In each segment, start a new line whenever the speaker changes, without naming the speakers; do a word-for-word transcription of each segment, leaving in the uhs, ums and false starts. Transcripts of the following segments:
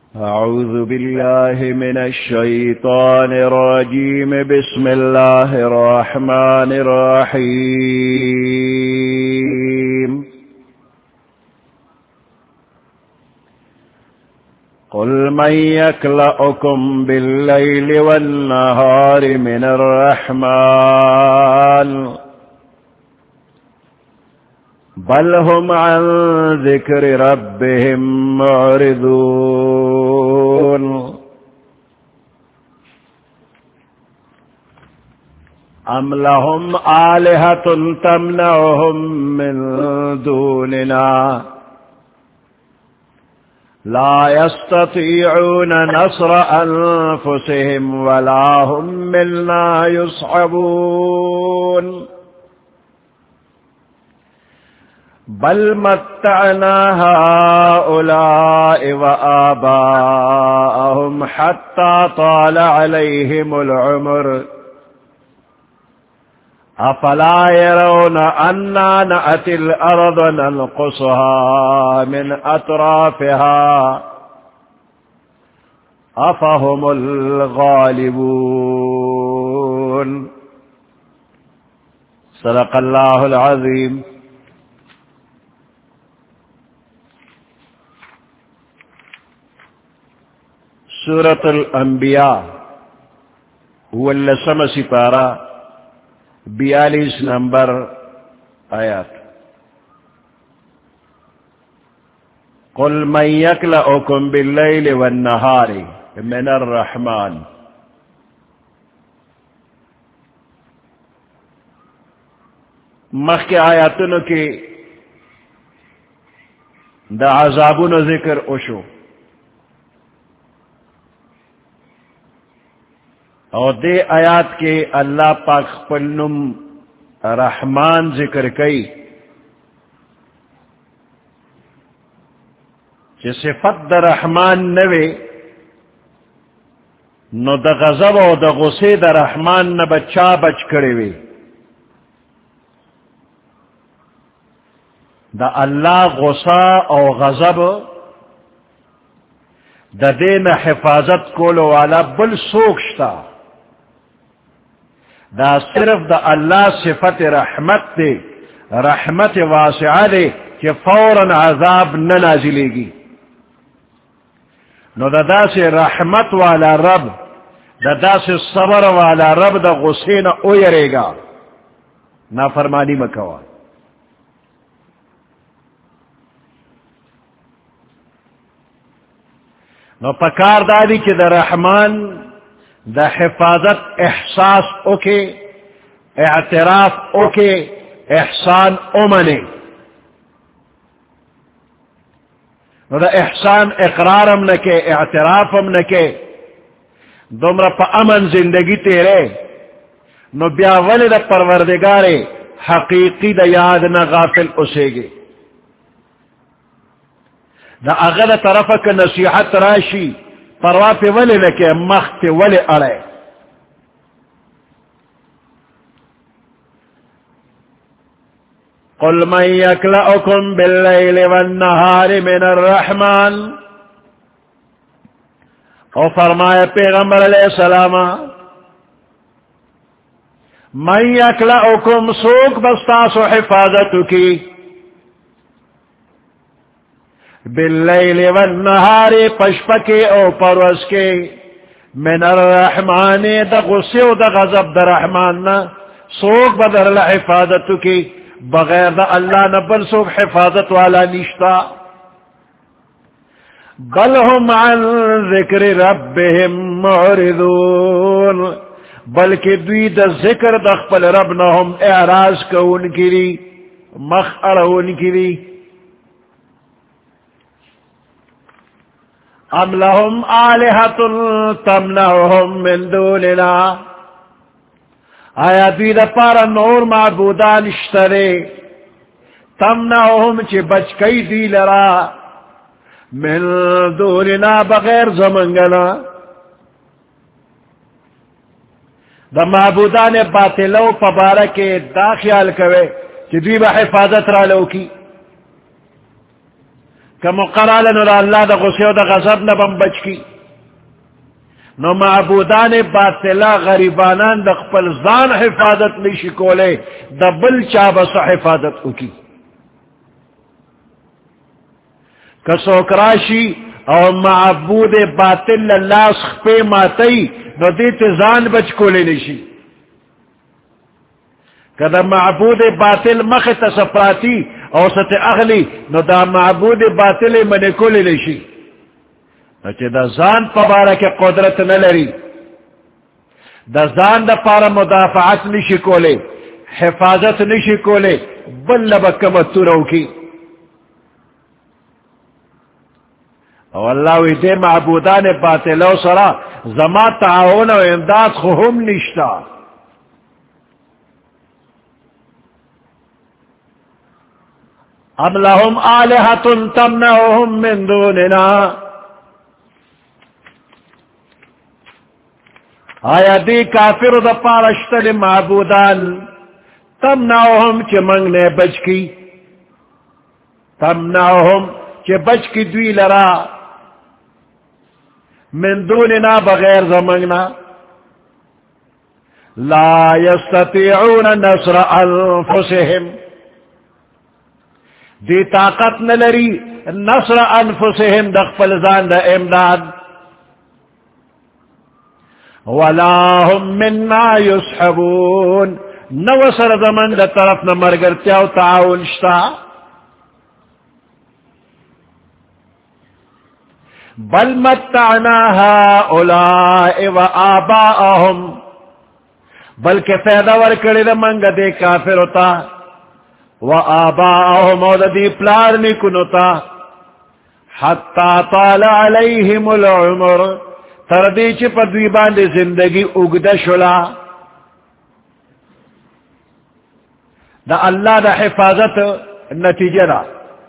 أعوذ بالله من الشيطان الرجيم. بسم الله الرحمن الرحيم. قل من يكلؤكم بالليل والنهار من الرحمن بل هم عن ذكر ربهم معرضون. أم لهم آلهة تمنعهم من دوننا لا يستطيعون نصر أنفسهم ولا هم منا يصحبون. بل متعنا هؤلاء وآباءهم حتى طال عليهم العمر أفلا يرون أنا نأتي الأرض ننقصها من أطرافها أفهم الغالبون. صدق الله العظيم. سورة الانبیاء واللسم سپارہ بیالیس نمبر آیات. قل من یکلؤکم باللیل والنہار من الرحمن. مخ کے آیاتنو کی دا عذابون ذکر اشو اور دے آیات کے اللہ پاک پلنم رحمان ذکر کئی کہ صفت دا رحمان نوے نو دا غضب و دا غصے دا رحمان نہ بچا بچ کرے وے. دا اللہ غصہ او غضب دا دین حفاظت کولو والا بل سوکشتا. دا صرف دا اللہ صفت رحمت دے، رحمت واسعہ دے کہ فوراً عذاب نہ نازلے گی. نو دا دا سے رحمت والا رب، دا دا سے صبر والا رب دا غصے نہ اویرے گا، نافرمانی مکوا. نو پکار دادی کہ دا رحمان دا حفاظت احساس اوکے، اعتراف اوکے، احسان امنے. نو دا احسان اقرارم نکے، اعترافم نکے، دمرا پا امن زندگی تیرے، نو بیا ولی دا پروردگارے حقیقی دا یاد نہ غافل اسے گے. دا اغل طرف کا نصیحت راشی پروا پہ ولی لکے مخ پہ ولی اڑے. قل من یکلؤکم باللیل والنہار من الرحمن. او فرمائے پیغمبر علیہ السلام من یکلؤکم سوک بستاسو حفاظت کی باللیل والنہار پشپکے او پروز کے من الرحمن دا غصے و دا غضب دا رحمان نا سوک بدر حفاظت کی بغیر دا اللہ نبل سوک حفاظت والا نشتا. بل ہم عن ذکر ربهم معرضون. بلکہ دوی دا ذکر دا خپل رب نهم اعراض کو ان کی لی مخ اڑو ان کی لی. ام لهم آلہۃ تمنعهم من دوننا. آیا دوی دا پارا نور معبودان اشترے تمنعهم چی بچ کئی دوی لرا من دوننا بغیر زمنگنا. دا معبودان باطلو پبارک دا خیال کوئے چی دوی با حفاظت را لو کی کہ مقرر نو اللہ دا غصے و دا غضب نبم بچ کی نو معبودان باطلا غریبانان دا خپل زان حفاظت نشی کولے دا بل چا بس حفاظت اکی کسوک راشی او معبود باطل اللہ سخپے ماتی نو دیت زان بچ کولے نشی کدا معبود باطل مخ تصفراتی او ست اغلی نو دا معبود باطل من کولے نشی چی دا زان پبارا کے قدرت نلری دا زان دا پارا مدافعت نشی کولے حفاظت نشی کولے بل لبکمتو رو کی او اللہ وی دے معبودان باطلو سرا زما تعاون و امداد خوهم نشتا ام لهم آلہت تمنعهم من دوننا آیا دی کافر دا پارشتل معبودان تمنعهم چی منگنے بچ کی تمنعهم چی بچ کی دوی لرا من دوننا بغیر زمنگنا لا يستطيعون نصر انفسهم دی طاقت نلری نصر انفسهم دخفل زان دا امداد ولا هم منا يسحبون نوصر زمن دا طرف نمرگر تیاو تعاون شتا بل متعنا هؤلاء وآباءهم بلکہ فیدہ ورکڑی دا منگ دے کافر ہوتا وآباءهم او دا دی پلار نکنتا حتی طال علیہم العمر تردی چی پدوی باندے زندگی اگدہ شلا دا اللہ دا حفاظت نتیجہ دا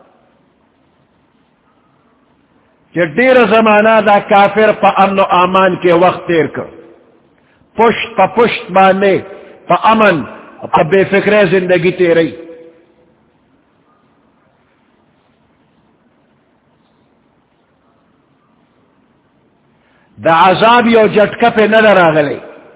کہ دیر زمانہ دا کافر پا امن و امان کے وقت تیر کر پشت پا پشت باندے پا امن پا بے فکر زندگی تیری دا عذاب یو جٹکا پہ ندر آگلے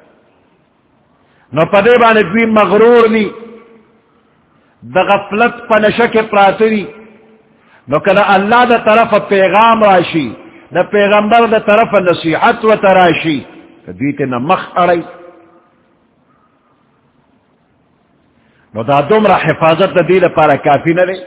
نو پدے بانے دوی مغرور نی دا غفلت پا نشک پراتری نو کدا اللہ دا طرف پیغام راشی دا پیغمبر دا طرف نصیحت و تراشی دیتے نا مخ اڑی نو دا دمرا حفاظت دا دیل پارا کافی نلے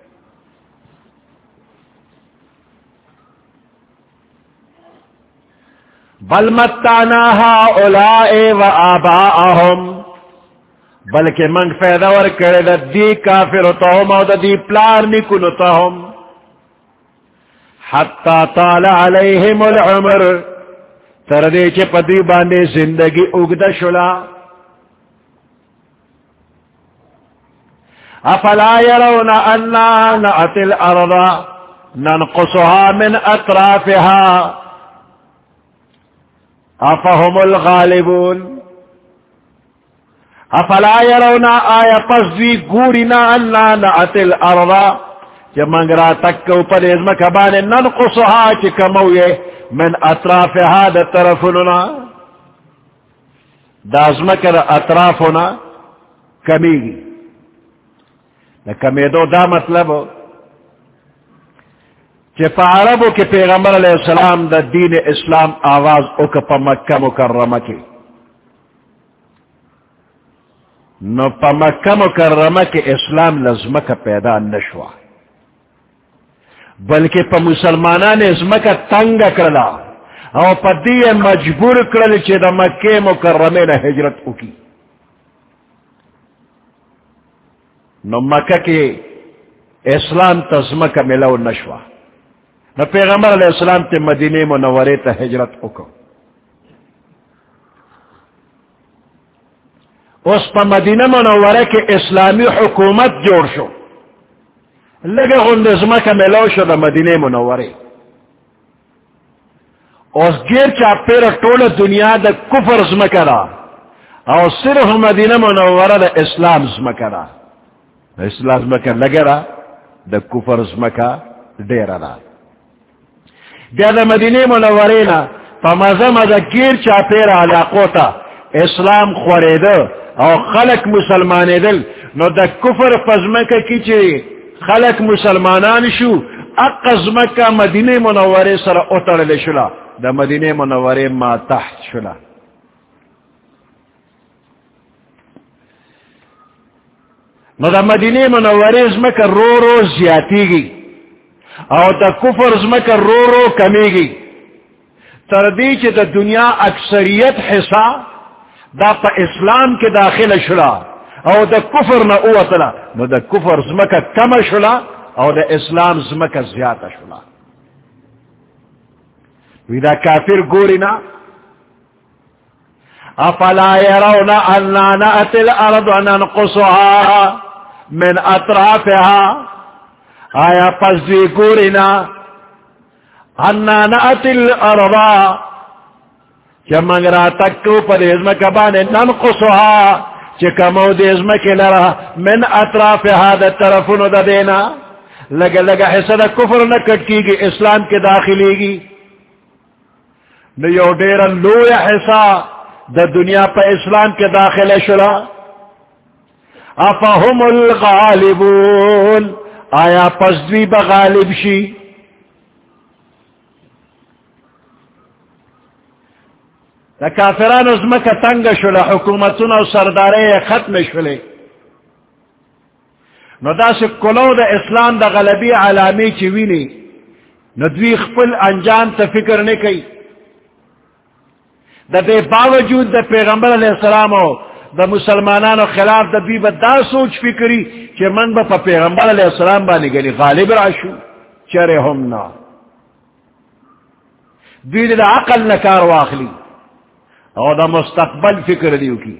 بل متعنا هؤلاء و آباءهم بلکہ منگ فیدا ور کرے دا دی کافر تاہم او دا دی پلار نکنو تاہم حتی طال علیہم العمر تردے چے پدی باندے زندگی اگدہ شلا افلا يرون انا نأتی الارض ننقصها من اطرافها افهم الغالبون افلا يرون آیا پس دوی گورنا انا نأتی الارض چه منگرا تکو پر ازمک بانے ننقصها چه کموئے من اطرافها دا طرفنا دا ازمک دا اطرافنا کمیگی دا کمیدو دا مطلب چه پا عربو کے پیغمبر علیہ السلام دا دین اسلام آواز اوکا پا مکہ مکرمہ کی نو پا مکہ مکرمہ کے اسلام لزمک پیدا نشوا بلکہ پا مسلمانان ازمکا تنگ کرلا او پا دی مجبور کرل چی دا مکہ مکرمہ نا ہجرت اکی نو مکہ کے اسلام تزمکا ملو نشوا نو پیغمبر علیہ السلام تے مدینہ منورے تا ہجرت اکو اس پا مدینہ منورے کے اسلامی حکومت جوڑ شو لگے غندزمہ کا ملو شو دا مدینہ منورے اس گیر چا پیر طول دنیا دا کفر زمکہ دا او صرف مدینہ منورہ دا اسلام زمکہ دا اسلام زمکہ لگے را دا کفر زمکہ ډیره ده. بیا د مدینې منورې نه په مزه مزه گیر چاپېره علاقو ته اسلام خورېده او خلق مسلمانېدل. نو د کفر په ځمکه کې چې خلق مسلمانان شو اقا ځمکه مدینې منورې سره وتړلې شوله، د مدینې منورې ما تحت شوله. نو د مدینې منورې ځمکه رو رو زیاتېږي او د کفر ځمکه رو رو کمیږي، تر دې چې د دنیا اکثریت حصہ دا په اسلام کې داخله شوله او د کفر نه اوتله. نو د کفر ځمکه کمه شوله او د اسلام ځمکه زیاته شوله. وی دا کافر ګوري نه افلا يرون أنا نأتي الأرض ننقصها من أطرافها آیا پس دوی گورنا أنا نأتي الأرض چمنگ را تکو پر ازمک بانے ننقصها چکمو دی ازمک لرا من اطرافها دا طرفونو دا دینا لگا لگا حصہ دا کفر نکٹ کی گی اسلام کے داخلی گی نیو دیر لوی حصہ دا دنیا پا اسلام کے داخل شلا. افهم الغالبون آیا پس دوی بغالب شی. دا کافران ازمکا تنگ شلا حکومتون او سردارے ختم شلے. نو دا سے کلو دا اسلام دا غلبی علامی چوینی نو دوی خپل انجام تا فکر نہیں کئی. دا دے باوجود دا پیغمبر علیہ السلام و دا مسلمانانو خلاف دا دوی با دا سوچ فکری کہ من با پا پیغمبر علیہ السلام بانی گلی غالب راشو چرے ہم نا. دوی دا عقل نکار واخلی او دا مستقبل فکر دیو کی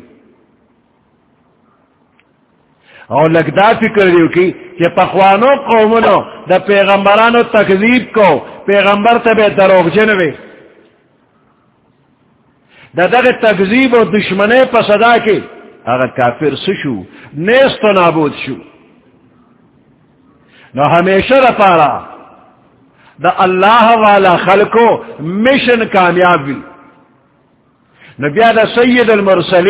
او لگدا فکر دیو کی کہ پخوانو قومنو دا پیغمبرانو تکذیب کو پیغمبر تبے دروغ جنوے دا دا تکذیب و دشمنے پسدا کے اگر کافر سشو نیست و نابود شو. نو ہمیشہ دا پارا دا اللہ والا خلقو مشن کامیاب بھی. نو بیا دا سید المرسلین